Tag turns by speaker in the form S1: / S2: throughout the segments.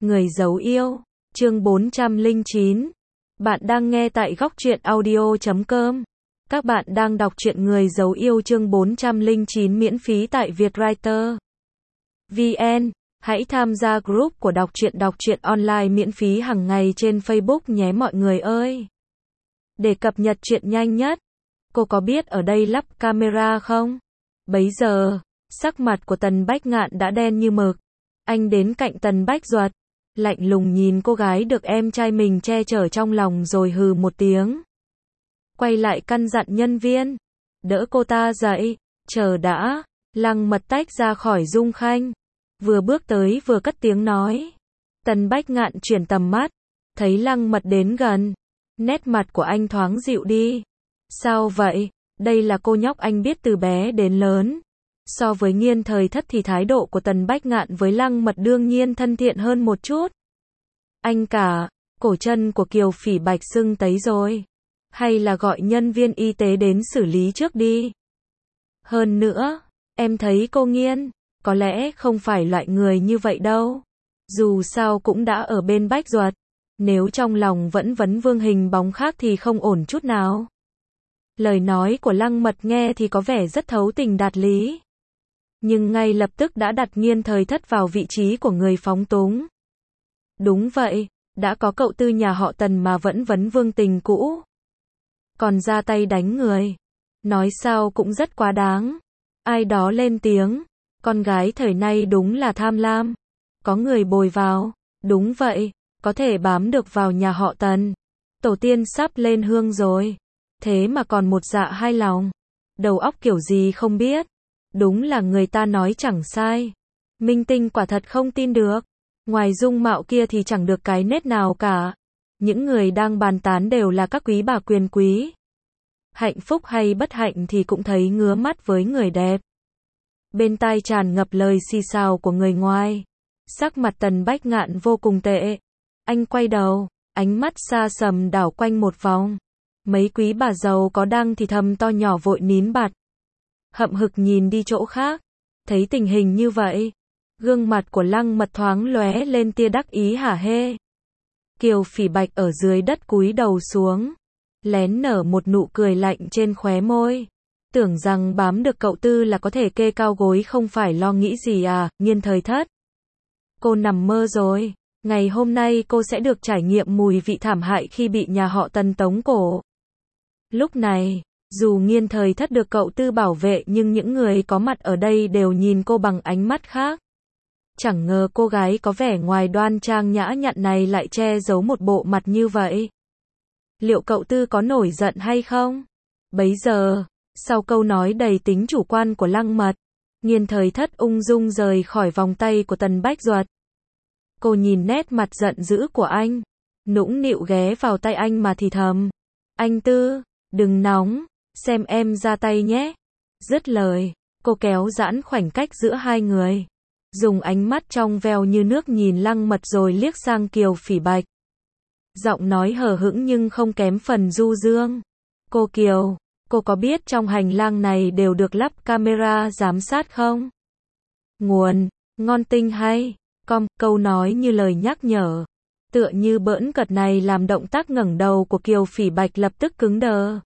S1: Người giấu yêu, chương 409. Bạn đang nghe tại góc truyện audio.com. Các bạn đang đọc truyện Người giấu yêu chương 409 miễn phí tại Vietwriter VN. Hãy tham gia group của đọc truyện online miễn phí hàng ngày trên Facebook nhé mọi người ơi. Để cập nhật truyện nhanh nhất, cô có biết ở đây lắp camera không? Bấy giờ, sắc mặt của Tần Bách Ngạn đã đen như mực. Anh đến cạnh Tần Bách Duật, lạnh lùng nhìn cô gái được em trai mình che chở trong lòng rồi hừ một tiếng. Quay lại căn dặn nhân viên, đỡ cô ta dậy, chờ đã. Lăng Mật tách ra khỏi Dung Khanh, vừa bước tới vừa cất tiếng nói. Tần Bách Ngạn chuyển tầm mắt, thấy Lăng Mật đến gần, nét mặt của anh thoáng dịu đi. Sao vậy? Đây là cô nhóc anh biết từ bé đến lớn. So với Nghiên Thời Thất thì thái độ của Tần Bách Ngạn với Lăng Mật đương nhiên thân thiện hơn một chút. Anh cả, cổ chân của Kiều Phỉ Bạch sưng tấy rồi. Hay là gọi nhân viên y tế đến xử lý trước đi. Hơn nữa, em thấy cô Nghiên, có lẽ không phải loại người như vậy đâu. Dù sao cũng đã ở bên Bách Duật. Nếu trong lòng vẫn vấn vương hình bóng khác thì không ổn chút nào. Lời nói của Lăng Mật nghe thì có vẻ rất thấu tình đạt lý. Nhưng ngay lập tức đã đặt Nghiên Thời Thất vào vị trí của người phóng túng. Đúng vậy, đã có cậu tư nhà họ Tần mà vẫn vấn vương tình cũ. Còn ra tay đánh người. Nói sao cũng rất quá đáng. Ai đó lên tiếng, con gái thời nay đúng là tham lam. Có người bồi vào, đúng vậy, có thể bám được vào nhà họ Tần. Tổ tiên sắp lên hương rồi. Thế mà còn một dạ hai lòng. Đầu óc kiểu gì không biết. Đúng là người ta nói chẳng sai. Minh tinh quả thật không tin được. Ngoài dung mạo kia thì chẳng được cái nét nào cả. Những người đang bàn tán đều là các quý bà quyền quý. Hạnh phúc hay bất hạnh thì cũng thấy ngứa mắt với người đẹp. Bên tai tràn ngập lời xì xào của người ngoài. Sắc mặt Tần Bách Ngạn vô cùng tệ. Anh quay đầu, ánh mắt xa sầm đảo quanh một vòng. Mấy quý bà giàu có đang thì thầm to nhỏ vội nín bặt. Hậm hực nhìn đi chỗ khác. Thấy tình hình như vậy, gương mặt của Lăng Mật thoáng lóe lên tia đắc ý hả hê. Kiều Phỉ Bạch ở dưới đất cúi đầu xuống, lén nở một nụ cười lạnh trên khóe môi. Tưởng rằng bám được cậu tư là có thể kê cao gối không phải lo nghĩ gì à, Nghiên Thời Thất. Cô nằm mơ rồi, ngày hôm nay cô sẽ được trải nghiệm mùi vị thảm hại khi bị nhà họ Tần tống cổ. Lúc này, dù Nghiên Thời Thất được cậu tư bảo vệ nhưng những người có mặt ở đây đều nhìn cô bằng ánh mắt khác. Chẳng ngờ cô gái có vẻ ngoài đoan trang nhã nhặn này lại che giấu một bộ mặt như vậy. Liệu cậu tư có nổi giận hay không? Bấy giờ, sau câu nói đầy tính chủ quan của Lăng Mật, Nghiên Thời Thất ung dung rời khỏi vòng tay của Tần Bách Duật. Cô nhìn nét mặt giận dữ của anh, nũng nịu ghé vào tay anh mà thì thầm. Anh Tư, đừng nóng, xem em ra tay nhé. Dứt lời, cô kéo giãn khoảnh cách giữa hai người. Dùng ánh mắt trong veo như nước nhìn Lăng Mật rồi liếc sang Kiều Phỉ Bạch. Giọng nói hờ hững nhưng không kém phần du dương. Cô Kiều, cô có biết trong hành lang này đều được lắp camera giám sát không? Nguồn, ngon tinh hay, câu nói như lời nhắc nhở. Tựa như bỡn cợt này làm động tác ngẩng đầu của Kiều Phỉ Bạch lập tức cứng đờ.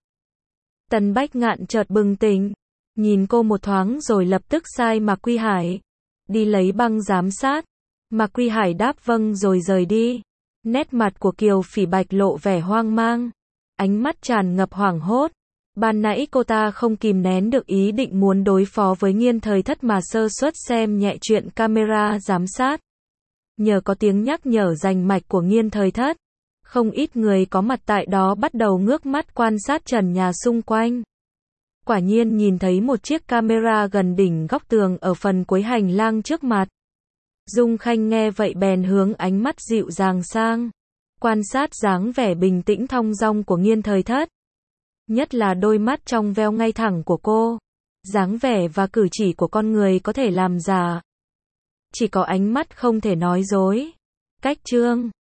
S1: Tần Bách Ngạn chợt bừng tỉnh, nhìn cô một thoáng rồi lập tức sai Mạc Quy Hải đi lấy băng giám sát. Mạc Quy Hải đáp vâng rồi rời đi. Nét mặt của Kiều Phỉ Bạch lộ vẻ hoang mang, ánh mắt tràn ngập hoảng hốt. Ban nãy cô ta không kìm nén được ý định muốn đối phó với Nghiên Thời Thất mà sơ suất xem nhẹ chuyện camera giám sát. Nhờ có tiếng nhắc nhở rành mạch của Nghiên Thời Thất, không ít người có mặt tại đó bắt đầu ngước mắt quan sát trần nhà xung quanh. Quả nhiên nhìn thấy một chiếc camera gần đỉnh góc tường ở phần cuối hành lang trước mặt. Dung Khanh nghe vậy bèn hướng ánh mắt dịu dàng sang, quan sát dáng vẻ bình tĩnh thong dong của Nghiên Thời Thất. Nhất là đôi mắt trong veo ngay thẳng của cô. Dáng vẻ và cử chỉ của con người có thể làm giả. Chỉ có ánh mắt không thể nói dối. Cách chương